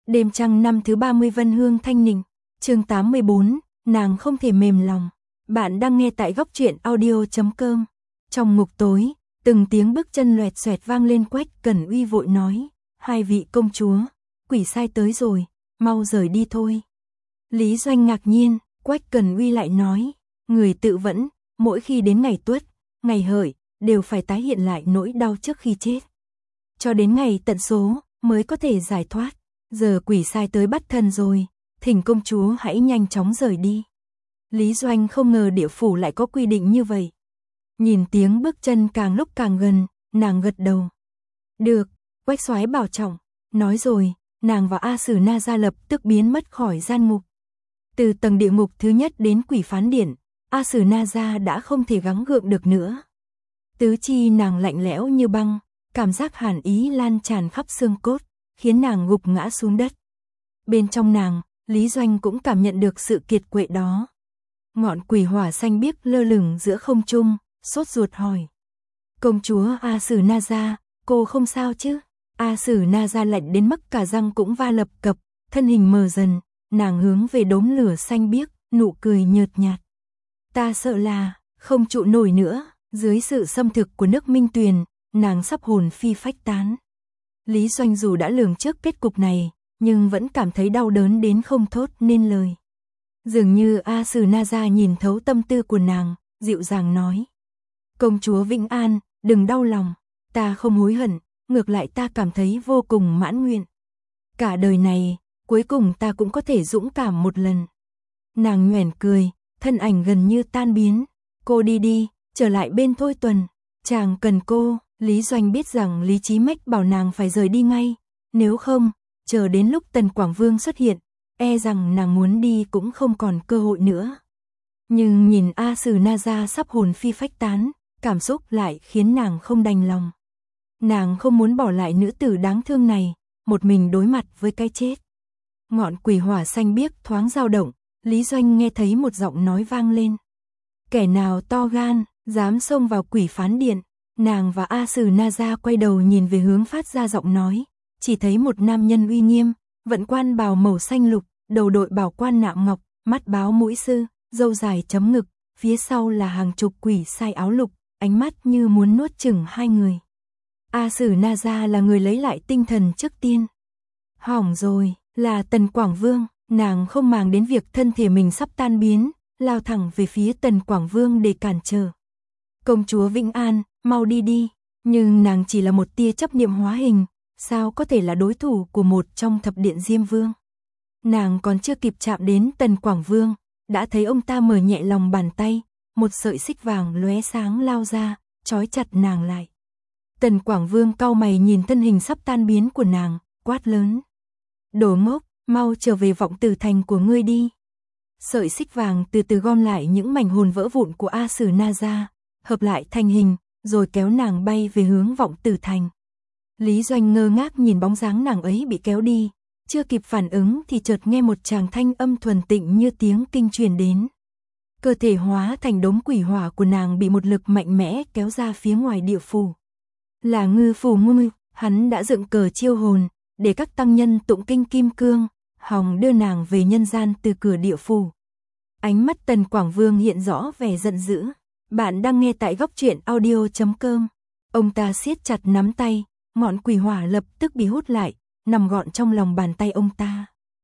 Đêm trăng năm thứ 30 Vân Hương Thanh Ninh, chương 84, nàng không thể mềm lòng. Bạn đang nghe tại góc truyện audio.com. Trong ngục tối, từng tiếng bước chân loẹt xoẹt vang lên. Quách Cẩn Uy vội nói, hai vị công chúa, quỷ sai tới rồi, mau rời đi thôi. Lý Doanh ngạc nhiên, Quách Cẩn Uy lại nói, người tự vẫn, mỗi khi đến ngày tuất, ngày hợi, đều phải tái hiện lại nỗi đau trước khi chết. Cho đến ngày tận số, mới có thể giải thoát. Giờ quỷ sai tới bắt thân rồi, thỉnh công chúa hãy nhanh chóng rời đi. Lý Doanh không ngờ địa phủ lại có quy định như vậy. Nhìn tiếng bước chân càng lúc càng gần, nàng gật đầu. Được, Quách soái bảo trọng. Nói rồi, nàng và A Sử Na Gia lập tức biến mất khỏi gian ngục. Từ tầng địa ngục thứ nhất đến quỷ phán điện, A Sử Na Gia đã không thể gắng gượng được nữa. Tứ chi nàng lạnh lẽo như băng, cảm giác hàn ý lan tràn khắp xương cốt, khiến nàng gục ngã xuống đất. Bên trong nàng, Lý Doanh cũng cảm nhận được sự kiệt quệ đó. Ngọn quỷ hỏa xanh biếc lơ lửng giữa không trung, sốt ruột hỏi. Công chúa A Sử Na Gia, cô không sao chứ? A Sử Na Gia lạnh đến mức cả răng cũng va lập cập, thân hình mờ dần, nàng hướng về đốm lửa xanh biếc, nụ cười nhợt nhạt. Ta sợ là, không trụ nổi nữa, dưới sự xâm thực của nước Minh Tuyền, nàng sắp hồn phi phách tán. Lý Doanh dù đã lường trước kết cục này, nhưng vẫn cảm thấy đau đớn đến không thốt nên lời. Dường như A Sử Na Gia nhìn thấu tâm tư của nàng, dịu dàng nói. Công chúa Vĩnh An, đừng đau lòng, ta không hối hận, ngược lại ta cảm thấy vô cùng mãn nguyện. Cả đời này, cuối cùng ta cũng có thể dũng cảm một lần. Nàng nhoẻn cười, thân ảnh gần như tan biến. Cô đi đi, trở lại bên Thôi Tuần, chàng cần cô. Lý Doanh biết rằng Lý Chí Mách bảo nàng phải rời đi ngay, nếu không, chờ đến lúc Tần Quảng Vương xuất hiện, e rằng nàng muốn đi cũng không còn cơ hội nữa. Nhưng nhìn A Sử Na Gia sắp hồn phi phách tán, cảm xúc lại khiến nàng không đành lòng. Nàng không muốn bỏ lại nữ tử đáng thương này, một mình đối mặt với cái chết. Ngọn quỷ hỏa xanh biếc thoáng dao động, Lý Doanh nghe thấy một giọng nói vang lên. Kẻ nào to gan, dám xông vào quỷ phán điện. Nàng và A Sử Na Gia quay đầu nhìn về hướng phát ra giọng nói, chỉ thấy một nam nhân uy nghiêm, vận quan bào màu xanh lục, đầu đội bảo quan nạm ngọc, mắt báo mũi sư, râu dài chấm ngực, phía sau là hàng chục quỷ sai áo lục, ánh mắt như muốn nuốt chửng hai người. A Sử Na Gia là người lấy lại tinh thần trước tiên. Hỏng rồi, là Tần Quảng Vương, nàng không màng đến việc thân thể mình sắp tan biến, lao thẳng về phía Tần Quảng Vương để cản trở. Công chúa Vĩnh An, mau đi đi, nhưng nàng chỉ là một tia chấp niệm hóa hình, sao có thể là đối thủ của một trong thập điện Diêm Vương. Nàng còn chưa kịp chạm đến Tần Quảng Vương, đã thấy ông ta mở nhẹ lòng bàn tay, một sợi xích vàng lóe sáng lao ra, trói chặt nàng lại. Tần Quảng Vương cau mày nhìn thân hình sắp tan biến của nàng, quát lớn. Đồ ngốc, mau trở về Vọng Tử Thành của ngươi đi. Sợi xích vàng từ từ gom lại những mảnh hồn vỡ vụn của A Sử Na Gia, hợp lại thành hình, rồi kéo nàng bay về hướng Vọng Tử Thành. Lý Doanh ngơ ngác nhìn bóng dáng nàng ấy bị kéo đi, chưa kịp phản ứng thì chợt nghe một tràng thanh âm thuần tịnh như tiếng kinh truyền đến. Cơ thể hóa thành đống quỷ hỏa của nàng bị một lực mạnh mẽ kéo ra phía ngoài địa phủ. Là Ngư Phủ Ngư, hắn đã dựng cờ chiêu hồn, để các tăng nhân tụng kinh kim cương, hòng đưa nàng về nhân gian từ cửa địa phủ. Ánh mắt Tần Quảng Vương hiện rõ vẻ giận dữ. Bạn đang nghe tại góc truyện audio.com. Ông ta siết chặt nắm tay, ngọn quỷ hỏa lập tức bị hút lại, nằm gọn trong lòng bàn tay ông ta.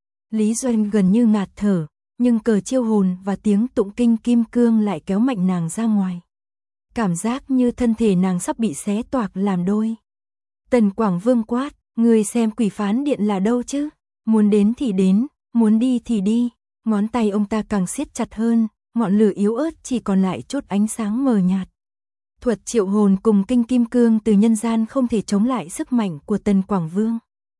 Lý Doanh gần như ngạt thở, nhưng cờ chiêu hồn và tiếng tụng kinh kim cương lại kéo mạnh nàng ra ngoài. Cảm giác như thân thể nàng sắp bị xé toạc làm đôi. Tần Quảng Vương quát, người xem quỷ phán điện là đâu chứ? Muốn đến thì đến, muốn đi thì đi. Ngón tay ông ta càng siết chặt hơn, ngọn lửa yếu ớt chỉ còn lại chút ánh sáng mờ nhạt. Thuật triệu hồn cùng kinh kim cương từ nhân gian không thể chống lại sức mạnh của Tần Quảng Vương.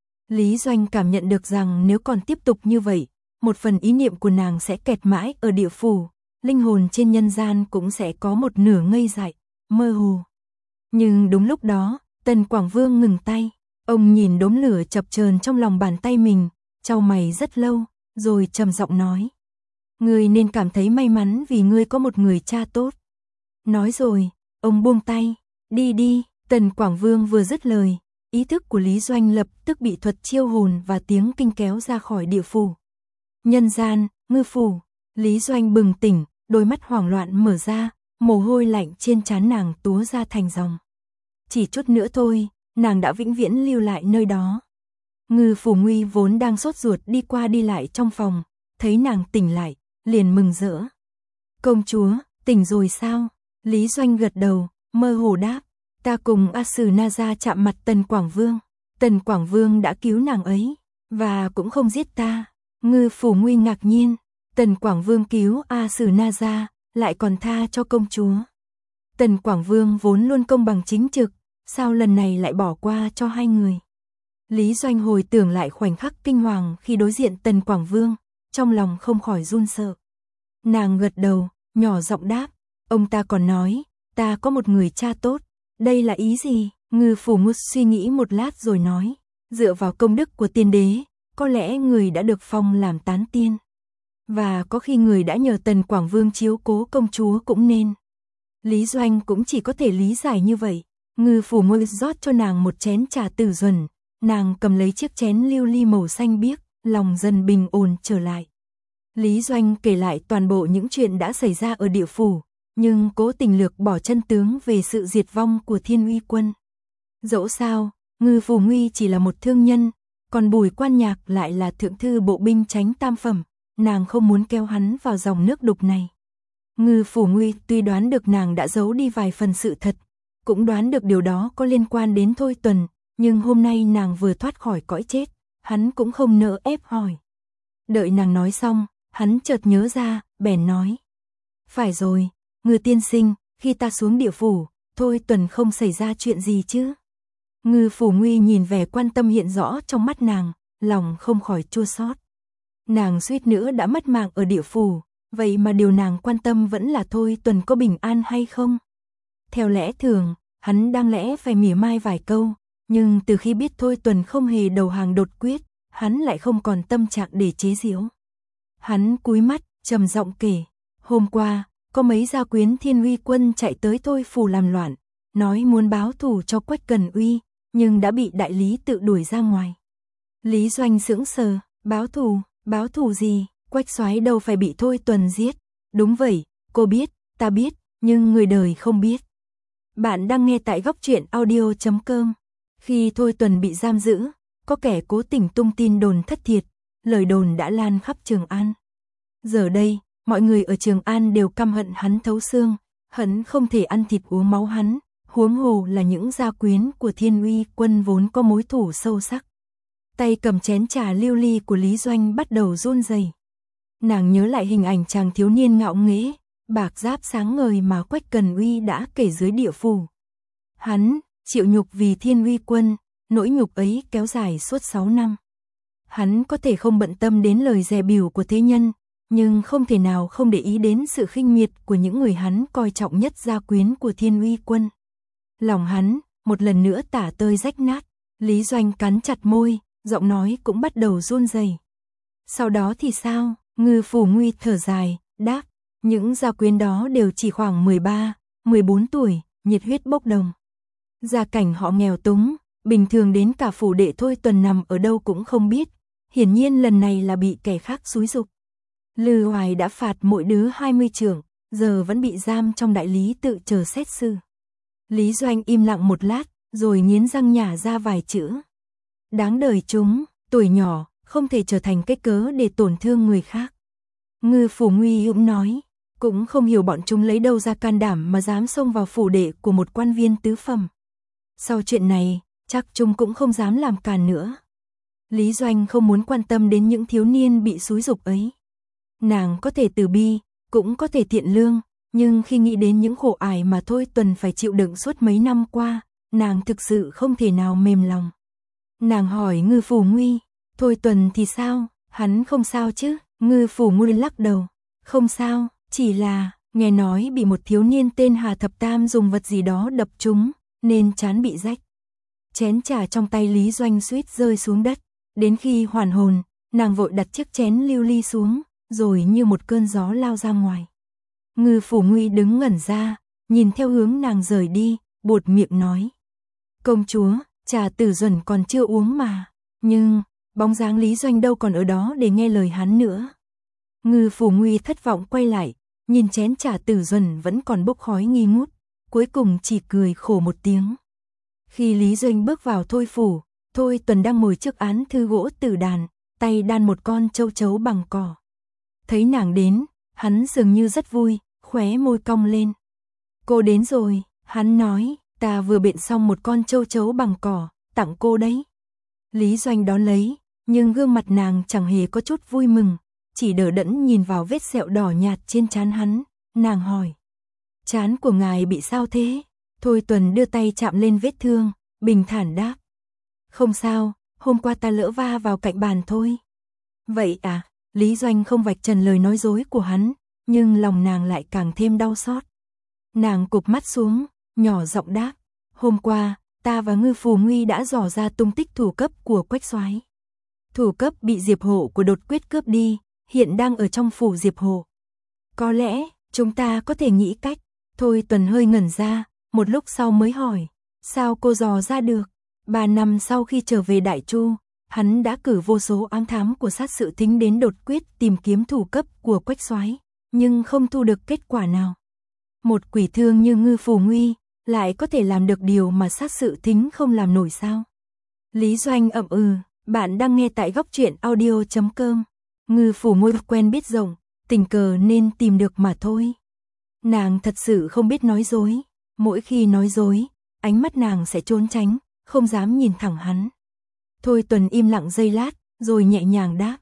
Lý Doanh cảm nhận được rằng nếu còn tiếp tục như vậy, một phần ý niệm của nàng sẽ kẹt mãi ở địa phủ, linh hồn trên nhân gian cũng sẽ có một nửa ngây dại, mơ hồ. Nhưng đúng lúc đó, Tần Quảng Vương ngừng tay, ông nhìn đốm lửa chập chờn trong lòng bàn tay mình, chau mày rất lâu, rồi trầm giọng nói. Ngươi nên cảm thấy may mắn vì ngươi có một người cha tốt. Nói rồi, ông buông tay, đi đi. Tần Quảng Vương vừa dứt lời, ý thức của Lý Doanh lập tức bị thuật chiêu hồn và tiếng kinh kéo ra khỏi địa phủ. Nhân gian, ngư phủ, Lý Doanh bừng tỉnh, đôi mắt hoảng loạn mở ra, mồ hôi lạnh trên trán nàng túa ra thành dòng. Chỉ chút nữa thôi, nàng đã vĩnh viễn lưu lại nơi đó. Ngư Phủ Nguy vốn đang sốt ruột đi qua đi lại trong phòng, thấy nàng tỉnh lại, liền mừng rỡ. Công chúa, tỉnh rồi sao? Lý Doanh gật đầu, mơ hồ đáp, ta cùng A Sử Na Gia chạm mặt Tần Quảng Vương. Tần Quảng Vương đã cứu nàng ấy, và cũng không giết ta. Ngư Phủ Nguy ngạc nhiên, Tần Quảng Vương cứu A Sử Na Gia, lại còn tha cho công chúa. Tần Quảng Vương vốn luôn công bằng chính trực, sao lần này lại bỏ qua cho hai người? Lý Doanh hồi tưởng lại khoảnh khắc kinh hoàng khi đối diện Tần Quảng Vương, trong lòng không khỏi run sợ. Nàng gật đầu, nhỏ giọng đáp, ông ta còn nói, ta có một người cha tốt, đây là ý gì? Ngư Phủ Nguy suy nghĩ một lát rồi nói, dựa vào công đức của tiên đế, có lẽ người đã được phong làm tán tiên. Và có khi người đã nhờ Tần Quảng Vương chiếu cố công chúa cũng nên. Lý Doanh cũng chỉ có thể lý giải như vậy. Ngư Phủ Nguy rót cho nàng một chén trà tử duẩn, nàng cầm lấy chiếc chén lưu ly màu xanh biếc, lòng dần bình ổn trở lại. Lý Doanh kể lại toàn bộ những chuyện đã xảy ra ở địa phủ, nhưng cố tình lược bỏ chân tướng về sự diệt vong của Thiên Uy quân. Dẫu sao, Ngư Phủ Nguy chỉ là một thương nhân, còn Bùi Quan Nhạc lại là thượng thư bộ binh chánh tam phẩm, nàng không muốn kéo hắn vào dòng nước đục này. Ngư Phủ Nguy tuy đoán được nàng đã giấu đi vài phần sự thật, cũng đoán được điều đó có liên quan đến Thôi Tuần, nhưng hôm nay nàng vừa thoát khỏi cõi chết, hắn cũng không nỡ ép hỏi. Đợi nàng nói xong, hắn chợt nhớ ra, bèn nói. Phải rồi, Ngư tiên sinh, khi ta xuống địa phủ, Thôi Tuần không xảy ra chuyện gì chứ? Ngư Phủ Nguy nhìn vẻ quan tâm hiện rõ trong mắt nàng, lòng không khỏi chua xót. Nàng suýt nữa đã mất mạng ở địa phủ, vậy mà điều nàng quan tâm vẫn là Thôi Tuần có bình an hay không? Theo lẽ thường, hắn đang lẽ phải mỉa mai vài câu, nhưng từ khi biết Thôi Tuần không hề đầu hàng đột quyết, hắn lại không còn tâm trạng để chế giễu. Hắn cúi mắt, trầm giọng kể, hôm qua, có mấy gia quyến Thiên Uy quân chạy tới Thôi phủ làm loạn, nói muốn báo thù cho Quách Cần Uy, nhưng đã bị đại lý tự đuổi ra ngoài. Lý Doanh sững sờ, báo thù gì? Quách soái đâu phải bị Thôi Tuần giết? Đúng vậy, cô biết, ta biết, nhưng người đời không biết. Bạn đang nghe tại góc truyện audio.com. Khi Thôi Tuần bị giam giữ, có kẻ cố tình tung tin đồn thất thiệt, lời đồn đã lan khắp Trường An. Giờ đây, mọi người ở Trường An đều căm hận hắn thấu xương, hận không thể ăn thịt uống máu hắn, huống hồ là những gia quyến của Thiên Uy quân vốn có mối thù sâu sắc. Tay cầm chén trà lưu ly của Lý Doanh bắt đầu run rẩy. Nàng nhớ lại hình ảnh chàng thiếu niên ngạo nghễ, bạc giáp sáng ngời mà Quách Cần Uy đã kể dưới địa phủ. Hắn chịu nhục vì Thiên Uy quân, nỗi nhục ấy kéo dài suốt 6 năm. Hắn có thể không bận tâm đến lời dè bỉu của thế nhân, nhưng không thể nào không để ý đến sự khinh miệt của những người hắn coi trọng nhất gia quyến của Thiên Uy quân. Lòng hắn một lần nữa tả tơi rách nát, Lý Doanh cắn chặt môi, giọng nói cũng bắt đầu run rẩy. Sau đó thì sao? Ngư Phủ Nguy thở dài, đáp, những gia quyến đó đều chỉ khoảng 13, 14 tuổi, nhiệt huyết bốc đồng. Gia cảnh họ nghèo túng, bình thường đến cả phủ đệ Thôi Tuần nằm ở đâu cũng không biết, hiển nhiên lần này là bị kẻ khác xúi giục. Lư Hoài đã phạt mỗi đứa 20 trượng, giờ vẫn bị giam trong đại lý tự chờ xét xử. Lý Doanh im lặng một lát, rồi nghiến răng nhả ra vài chữ. Đáng đời chúng, tuổi nhỏ, không thể trở thành cái cớ để tổn thương người khác. Ngư Phủ Nguy cũng nói, cũng không hiểu bọn chúng lấy đâu ra can đảm mà dám xông vào phủ đệ của một quan viên tứ phẩm. Sau chuyện này, chắc chúng cũng không dám làm càn nữa. Lý Doanh không muốn quan tâm đến những thiếu niên bị xúi giục ấy. Nàng có thể từ bi, cũng có thể thiện lương, nhưng khi nghĩ đến những khổ ải mà Thôi Tuần phải chịu đựng suốt mấy năm qua, nàng thực sự không thể nào mềm lòng. Nàng hỏi Ngư Phủ Nguy, Thôi Tuần thì sao? Hắn không sao chứ? Ngư Phủ Nguy lắc đầu, không sao, chỉ là nghe nói bị một thiếu niên tên Hà Thập Tam dùng vật gì đó đập trúng, nên trán bị rách. Chén trà trong tay Lý Doanh suýt rơi xuống đất, đến khi hoàn hồn, nàng vội đặt chiếc chén lưu ly xuống, rồi như một cơn gió lao ra ngoài. Ngư Phủ Nguy đứng ngẩn ra, nhìn theo hướng nàng rời đi, buột miệng nói, công chúa, Trà Tử Duẩn còn chưa uống mà. Nhưng, bóng dáng Lý Doanh đâu còn ở đó để nghe lời hắn nữa. Ngư Phủ Nguy thất vọng quay lại, nhìn chén trà Tử Duẩn vẫn còn bốc khói nghi ngút, cuối cùng chỉ cười khổ một tiếng. Khi Lý Doanh bước vào Thôi phủ, Thôi Tuần đang ngồi trước án thư gỗ tử đàn, tay đan một con châu chấu bằng cỏ. Thấy nàng đến, hắn dường như rất vui, khóe môi cong lên. Cô đến rồi, hắn nói, ta vừa biện xong một con châu chấu bằng cỏ, tặng cô đấy. Lý Doanh đón lấy, nhưng gương mặt nàng chẳng hề có chút vui mừng, chỉ đờ đẫn nhìn vào vết sẹo đỏ nhạt trên trán hắn, nàng hỏi. Trán của ngài bị sao thế? Thôi Tuần đưa tay chạm lên vết thương, bình thản đáp. Không sao, hôm qua ta lỡ va vào cạnh bàn thôi. Vậy à, Lý Doanh không vạch trần lời nói dối của hắn, nhưng lòng nàng lại càng thêm đau xót. Nàng cụp mắt xuống, nhỏ giọng đáp. Hôm qua, ta và Ngư Phủ Nguy đã dò ra tung tích thủ cấp của Quách Soái. Thủ cấp bị Diệp Hộ của Đột Quyết cướp đi, hiện đang ở trong phủ Diệp Hộ. Có lẽ, chúng ta có thể nghĩ cách. Thôi Tuần hơi ngẩn ra, một lúc sau mới hỏi. Sao cô dò ra được? 3 năm sau khi trở về Đại Chu, hắn đã cử vô số ám thám của sát sự thính đến Đột Quyết tìm kiếm thủ cấp của Quách Soái, nhưng không thu được kết quả nào. Một quỷ thương như Ngư Phủ Nguy lại có thể làm được điều mà sát sự thính không làm nổi sao? Lý Doanh ậm ừ, bạn đang nghe tại góc truyện audio.com. Ngư Phủ Nguy quen biết rộng, tình cờ nên tìm được mà thôi. Nàng thật sự không biết nói dối, mỗi khi nói dối, ánh mắt nàng sẽ trốn tránh, không dám nhìn thẳng hắn. Thôi Tuần im lặng giây lát, rồi nhẹ nhàng đáp.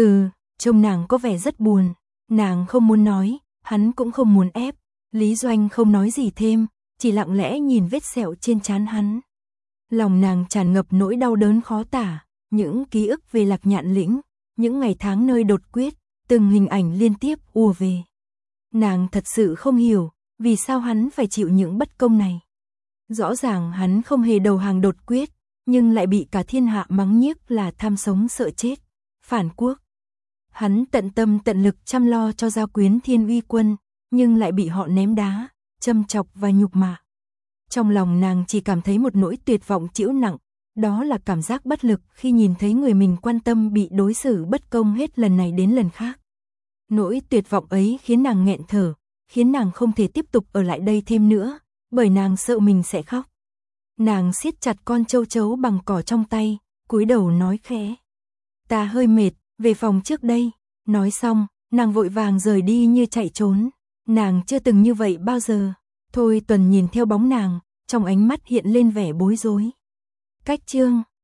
Trông nàng có vẻ rất buồn. Nàng không muốn nói, hắn cũng không muốn ép. Lý Doanh không nói gì thêm, chỉ lặng lẽ nhìn vết sẹo trên trán hắn. Lòng nàng tràn ngập nỗi đau đớn khó tả, những ký ức về Lạc Nhạn Lĩnh, những ngày tháng nơi Đột Quyết, từng hình ảnh liên tiếp ùa về. Nàng thật sự không hiểu, vì sao hắn phải chịu những bất công này. Rõ ràng hắn không hề đầu hàng Đột Quyết, nhưng lại bị cả thiên hạ mắng nhiếc là tham sống sợ chết, phản quốc. Hắn tận tâm tận lực chăm lo cho gia quyến Thiên Uy Quân, nhưng lại bị họ ném đá, châm chọc và nhục mạ. Trong lòng nàng chỉ cảm thấy một nỗi tuyệt vọng trĩu nặng, đó là cảm giác bất lực khi nhìn thấy người mình quan tâm bị đối xử bất công hết lần này đến lần khác. Nỗi tuyệt vọng ấy khiến nàng nghẹn thở, khiến nàng không thể tiếp tục ở lại đây thêm nữa, bởi nàng sợ mình sẽ khóc. Nàng siết chặt con châu chấu bằng cỏ trong tay, cúi đầu nói khẽ. Ta hơi mệt, về phòng trước đây. Nói xong, nàng vội vàng rời đi như chạy trốn. Nàng chưa từng như vậy bao giờ. Thôi Tuần nhìn theo bóng nàng, trong ánh mắt hiện lên vẻ bối rối. Cách chương